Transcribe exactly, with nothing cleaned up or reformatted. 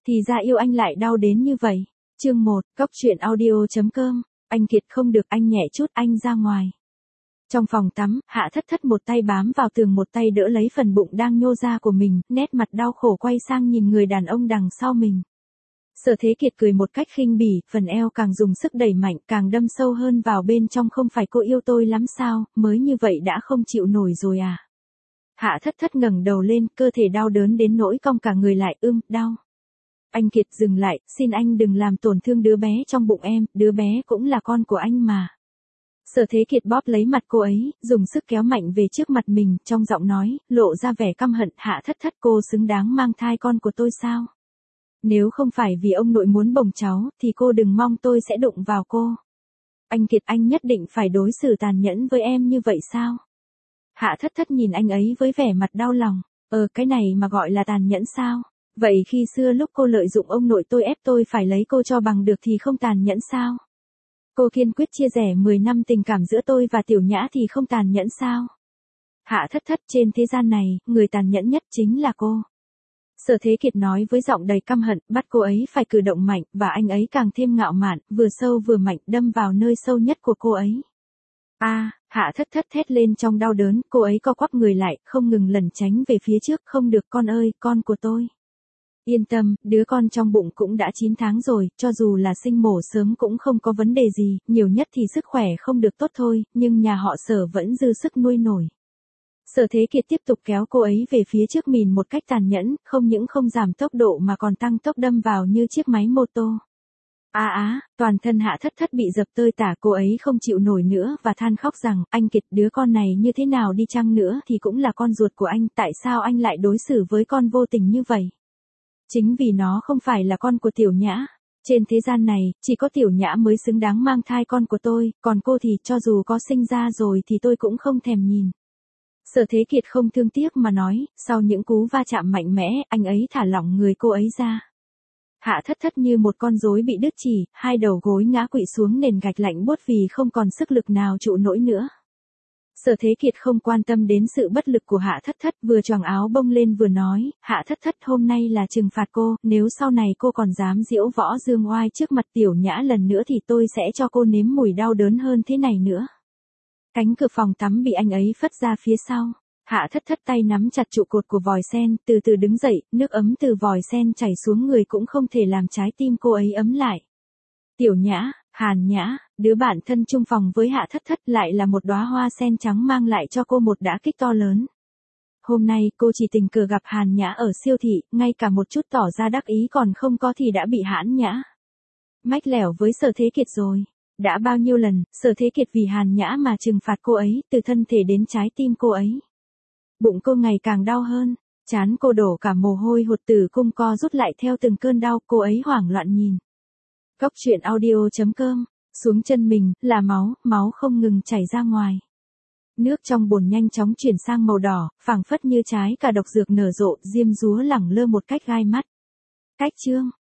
Thì ra yêu anh lại đau đến như vậy. Chương một, Cốc truyện audio.com, anh Kiệt không được anh nhẹ chút anh ra ngoài. Trong phòng tắm, Hạ Thất Thất một tay bám vào tường một tay đỡ lấy phần bụng đang nhô ra của mình, nét mặt đau khổ quay sang nhìn người đàn ông đằng sau mình. Sở Thế Kiệt cười một cách khinh bỉ, phần eo càng dùng sức đẩy mạnh, càng đâm sâu hơn vào bên trong. Không phải cô yêu tôi lắm sao, mới như vậy đã không chịu nổi rồi à? Hạ Thất Thất ngẩng đầu lên, cơ thể đau đớn đến nỗi cong cả người lại, ưm, đau. Anh Kiệt dừng lại, xin anh đừng làm tổn thương đứa bé trong bụng em, đứa bé cũng là con của anh mà. Sở Thế Kiệt bóp lấy mặt cô ấy, dùng sức kéo mạnh về trước mặt mình, trong giọng nói, lộ ra vẻ căm hận. Hạ Thất Thất, cô xứng đáng mang thai con của tôi sao? Nếu không phải vì ông nội muốn bồng cháu, thì cô đừng mong tôi sẽ đụng vào cô. Anh Kiệt, anh nhất định phải đối xử tàn nhẫn với em như vậy sao? Hạ Thất Thất nhìn anh ấy với vẻ mặt đau lòng. Ờ, cái này mà gọi là tàn nhẫn sao? Vậy khi xưa lúc cô lợi dụng ông nội tôi ép tôi phải lấy cô cho bằng được thì không tàn nhẫn sao? Cô kiên quyết chia rẽ mười năm tình cảm giữa tôi và Tiểu Nhã thì không tàn nhẫn sao? Hạ Thất Thất, trên thế gian này, người tàn nhẫn nhất chính là cô. Sở Thế Kiệt nói với giọng đầy căm hận, bắt cô ấy phải cử động mạnh, và anh ấy càng thêm ngạo mạn, vừa sâu vừa mạnh, đâm vào nơi sâu nhất của cô ấy. A, à, Hạ Thất Thất thét lên trong đau đớn, cô ấy co quắp người lại, không ngừng lẩn tránh về phía trước. Không được con ơi, con của tôi. Yên tâm, đứa con trong bụng cũng đã chín tháng rồi, cho dù là sinh mổ sớm cũng không có vấn đề gì, nhiều nhất thì sức khỏe không được tốt thôi, nhưng nhà họ Sở vẫn dư sức nuôi nổi. Sở Thế Kiệt tiếp tục kéo cô ấy về phía trước mình một cách tàn nhẫn, không những không giảm tốc độ mà còn tăng tốc đâm vào như chiếc máy mô tô. Á á, toàn thân Hạ Thất Thất bị dập tơi tả, cô ấy không chịu nổi nữa và than khóc rằng, anh Kiệt, đứa con này như thế nào đi chăng nữa thì cũng là con ruột của anh, tại sao anh lại đối xử với con vô tình như vậy? Chính vì nó không phải là con của Tiểu Nhã. Trên thế gian này, chỉ có Tiểu Nhã mới xứng đáng mang thai con của tôi, còn cô thì cho dù có sinh ra rồi thì tôi cũng không thèm nhìn. Sở Thế Kiệt không thương tiếc mà nói, sau những cú va chạm mạnh mẽ, anh ấy thả lỏng người cô ấy ra. Hạ Thất Thất như một con rối bị đứt chỉ, hai đầu gối ngã quỵ xuống nền gạch lạnh buốt vì không còn sức lực nào trụ nổi nữa. Sở Thế Kiệt không quan tâm đến sự bất lực của Hạ Thất Thất, vừa choàng áo bông lên vừa nói, Hạ Thất Thất, hôm nay là trừng phạt cô, nếu sau này cô còn dám giễu võ dương oai trước mặt Tiểu Nhã lần nữa thì tôi sẽ cho cô nếm mùi đau đớn hơn thế này nữa. Cánh cửa phòng tắm bị anh ấy phất ra phía sau. Hạ Thất Thất tay nắm chặt trụ cột của vòi sen, từ từ đứng dậy, nước ấm từ vòi sen chảy xuống người cũng không thể làm trái tim cô ấy ấm lại. Tiểu Nhã, Hàn Nhã, đứa bạn thân chung phòng với Hạ Thất Thất lại là một đóa hoa sen trắng mang lại cho cô một đả kích to lớn. Hôm nay cô chỉ tình cờ gặp Hàn Nhã ở siêu thị, ngay cả một chút tỏ ra đắc ý còn không có thì đã bị Hãn Nhã mách lẻo với Sở Thế Kiệt rồi. Đã bao nhiêu lần, Sở Thế Kiệt vì Hàn Nhã mà trừng phạt cô ấy, từ thân thể đến trái tim cô ấy. Bụng cô ngày càng đau hơn, trán cô đổ cả mồ hôi hột, tử cung co rút lại theo từng cơn đau, cô ấy hoảng loạn nhìn. Cốc truyện audio.com, xuống chân mình, là máu, máu không ngừng chảy ra ngoài. Nước trong bồn nhanh chóng chuyển sang màu đỏ, phảng phất như trái cả độc dược nở rộ, diêm dúa lẳng lơ một cách gai mắt. Cách chương.